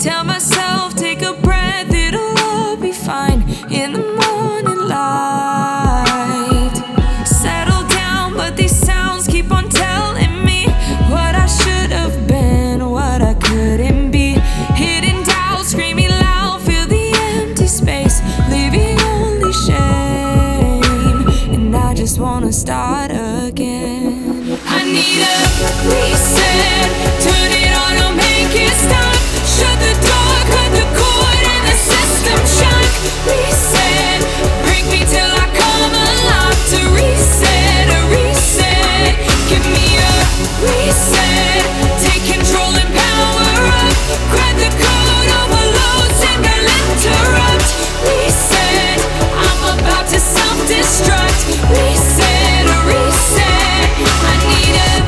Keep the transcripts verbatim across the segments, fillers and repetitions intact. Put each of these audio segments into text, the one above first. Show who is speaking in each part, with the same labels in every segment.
Speaker 1: Tell myself, take a breath, it'll all be fine in the morning light. Settle down, but these sounds keep on telling me what I should have been, what I couldn't be. Hidden doubt, screaming loud, fill the empty space, leaving only shame. And I just wanna start again. I need a reset, turn it on or make it stop. Shut the door, cut the cord, and the system shock. Reset, break me till I come alive. To reset, a reset, give me a reset. Take control and power up. Grab the code, overload, and I'll interrupt. Reset, I'm about to self-destruct. Reset, a reset, I need it.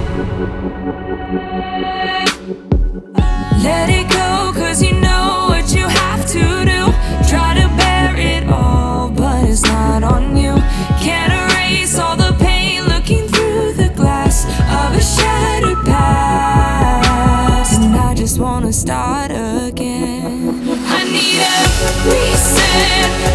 Speaker 1: Let it go, cause you know what you have to do. Try to bear it all, but it's not on you. Can't erase all the pain, looking through the glass of a shattered past. And I just wanna start again. I need a reset.